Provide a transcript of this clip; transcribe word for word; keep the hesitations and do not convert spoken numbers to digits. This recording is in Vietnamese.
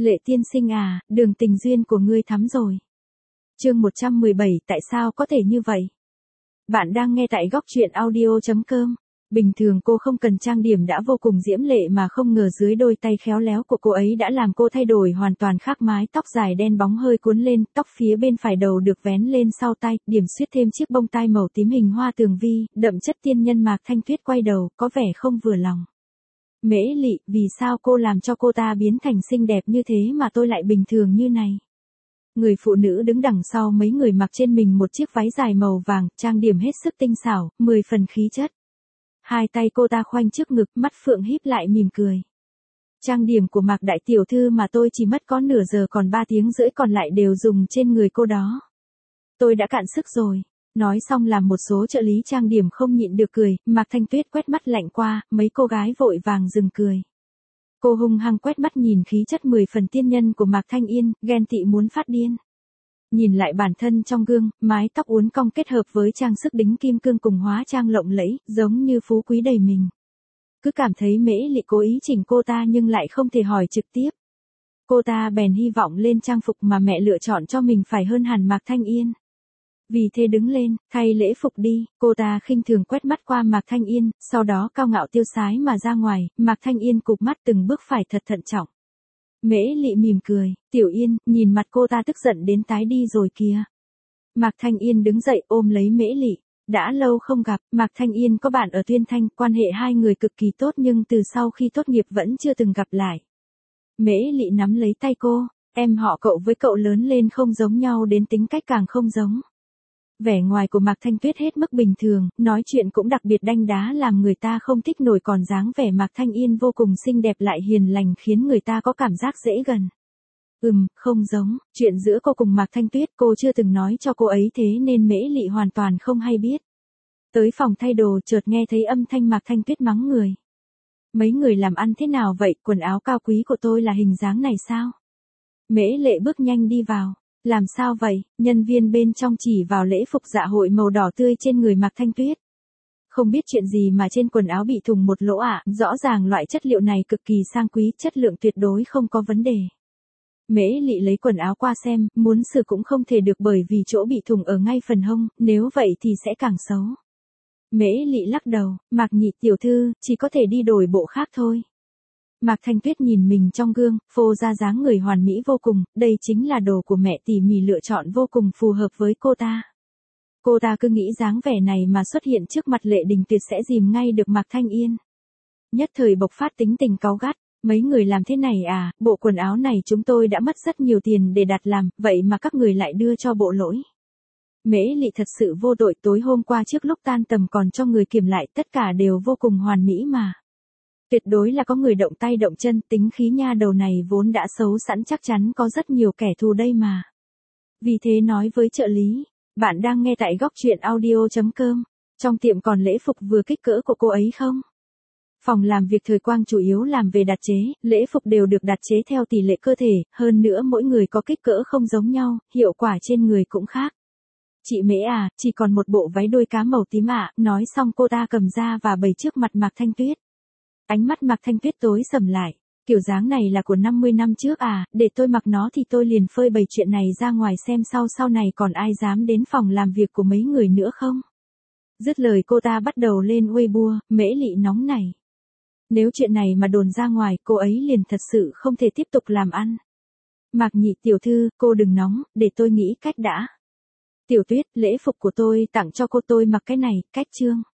Lệ tiên sinh à, đường tình duyên của ngươi thắm rồi. Chương một trăm mười bảy, tại sao có thể như vậy? Bạn đang nghe tại góc truyện audio chấm com. Bình thường cô không cần trang điểm đã vô cùng diễm lệ mà không ngờ dưới đôi tay khéo léo của cô ấy đã làm cô thay đổi hoàn toàn khác. Mái tóc dài đen bóng hơi cuốn lên, tóc phía bên phải đầu được vén lên sau tai, điểm xuyết thêm chiếc bông tai màu tím hình hoa tường vi, đậm chất tiên nhân. Mạc Thanh Tuyết quay đầu, có vẻ không vừa lòng. Mễ Lị, vì sao cô làm cho cô ta biến thành xinh đẹp như thế mà tôi lại bình thường như này? Người phụ nữ đứng đằng sau mấy người mặc trên mình một chiếc váy dài màu vàng, trang điểm hết sức tinh xảo, mười phần khí chất. Hai tay cô ta khoanh trước ngực, mắt phượng híp lại mỉm cười. Trang điểm của Mạc đại tiểu thư mà tôi chỉ mất có nửa giờ còn ba tiếng rưỡi còn lại đều dùng trên người cô đó. Tôi đã cạn sức rồi. Nói xong làm một số trợ lý trang điểm không nhịn được cười, Mạc Thanh Tuyết quét mắt lạnh qua, mấy cô gái vội vàng dừng cười. Cô hung hăng quét mắt nhìn khí chất mười phần tiên nhân của Mạc Thanh Yên, ghen tị muốn phát điên. Nhìn lại bản thân trong gương, mái tóc uốn cong kết hợp với trang sức đính kim cương cùng hóa trang lộng lẫy, giống như phú quý đầy mình. Cứ cảm thấy Mễ Lị cố ý chỉnh cô ta nhưng lại không thể hỏi trực tiếp. Cô ta bèn hy vọng lên trang phục mà mẹ lựa chọn cho mình phải hơn hẳn Mạc Thanh Yên. Vì thế đứng lên, thay lễ phục đi, cô ta khinh thường quét mắt qua Mạc Thanh Yên, sau đó cao ngạo tiêu sái mà ra ngoài. Mạc Thanh Yên cụp mắt từng bước phải thật thận trọng. Mễ Lị mỉm cười, Tiểu Yên, nhìn mặt cô ta tức giận đến tái đi rồi kìa. Mạc Thanh Yên đứng dậy ôm lấy Mễ Lị. Đã lâu không gặp, Mạc Thanh Yên có bạn ở Tuyên Thanh, quan hệ hai người cực kỳ tốt nhưng từ sau khi tốt nghiệp vẫn chưa từng gặp lại. Mễ Lị nắm lấy tay cô, em họ cậu với cậu lớn lên không giống nhau đến tính cách càng không giống. Vẻ ngoài của Mạc Thanh Tuyết hết mức bình thường, nói chuyện cũng đặc biệt đanh đá làm người ta không thích nổi, còn dáng vẻ Mạc Thanh Yên vô cùng xinh đẹp lại hiền lành khiến người ta có cảm giác dễ gần. Ừm, không giống, chuyện giữa cô cùng Mạc Thanh Tuyết cô chưa từng nói cho cô ấy thế nên Mễ Lị hoàn toàn không hay biết. Tới phòng thay đồ chợt nghe thấy âm thanh Mạc Thanh Tuyết mắng người. Mấy người làm ăn thế nào vậy, quần áo cao quý của tôi là hình dáng này sao? Mễ Lệ bước nhanh đi vào. Làm sao vậy? Nhân viên bên trong chỉ vào lễ phục dạ hội màu đỏ tươi trên người Mạc Thanh Tuyết. Không biết chuyện gì mà trên quần áo bị thủng một lỗ ạ, à? Rõ ràng loại chất liệu này cực kỳ sang quý, chất lượng tuyệt đối không có vấn đề. Mễ Lị lấy quần áo qua xem, muốn sửa cũng không thể được bởi vì chỗ bị thủng ở ngay phần hông, nếu vậy thì sẽ càng xấu. Mễ Lị lắc đầu, Mạc nhị tiểu thư, chỉ có thể đi đổi bộ khác thôi. Mạc Thanh Tuyết nhìn mình trong gương, phô ra dáng người hoàn mỹ vô cùng, đây chính là đồ của mẹ tỉ mỉ lựa chọn vô cùng phù hợp với cô ta. Cô ta cứ nghĩ dáng vẻ này mà xuất hiện trước mặt Lệ Đình Tuyệt sẽ dìm ngay được Mạc Thanh Yên. Nhất thời bộc phát tính tình cáu gắt, mấy người làm thế này à, bộ quần áo này chúng tôi đã mất rất nhiều tiền để đặt làm, vậy mà các người lại đưa cho bộ lỗi. Mễ Lị thật sự vô tội, tối hôm qua trước lúc tan tầm còn cho người kiểm lại, tất cả đều vô cùng hoàn mỹ mà. Tuyệt đối là có người động tay động chân, tính khí nha đầu này vốn đã xấu sẵn chắc chắn có rất nhiều kẻ thù đây mà. Vì thế nói với trợ lý, bạn đang nghe tại góc truyện audio chấm com, trong tiệm còn lễ phục vừa kích cỡ của cô ấy không? Phòng làm việc Thời Quang chủ yếu làm về đặt chế, lễ phục đều được đặt chế theo tỷ lệ cơ thể, hơn nữa mỗi người có kích cỡ không giống nhau, hiệu quả trên người cũng khác. Chị Mễ à, chỉ còn một bộ váy đôi cá màu tím ạ, à, nói xong cô ta cầm ra và bày trước mặt Mạc Thanh Tuyết. Ánh mắt Mạc Thanh Tuyết tối sầm lại, kiểu dáng này là của năm mươi năm trước à, để tôi mặc nó thì tôi liền phơi bày chuyện này ra ngoài xem sau sau này còn ai dám đến phòng làm việc của mấy người nữa không. Dứt lời cô ta bắt đầu lên Weibo, Mễ Lị nóng này. Nếu chuyện này mà đồn ra ngoài cô ấy liền thật sự không thể tiếp tục làm ăn. Mạc nhị tiểu thư, cô đừng nóng, để tôi nghĩ cách đã. Tiểu Tuyết, lễ phục của tôi tặng cho cô tôi mặc cái này, cách chương.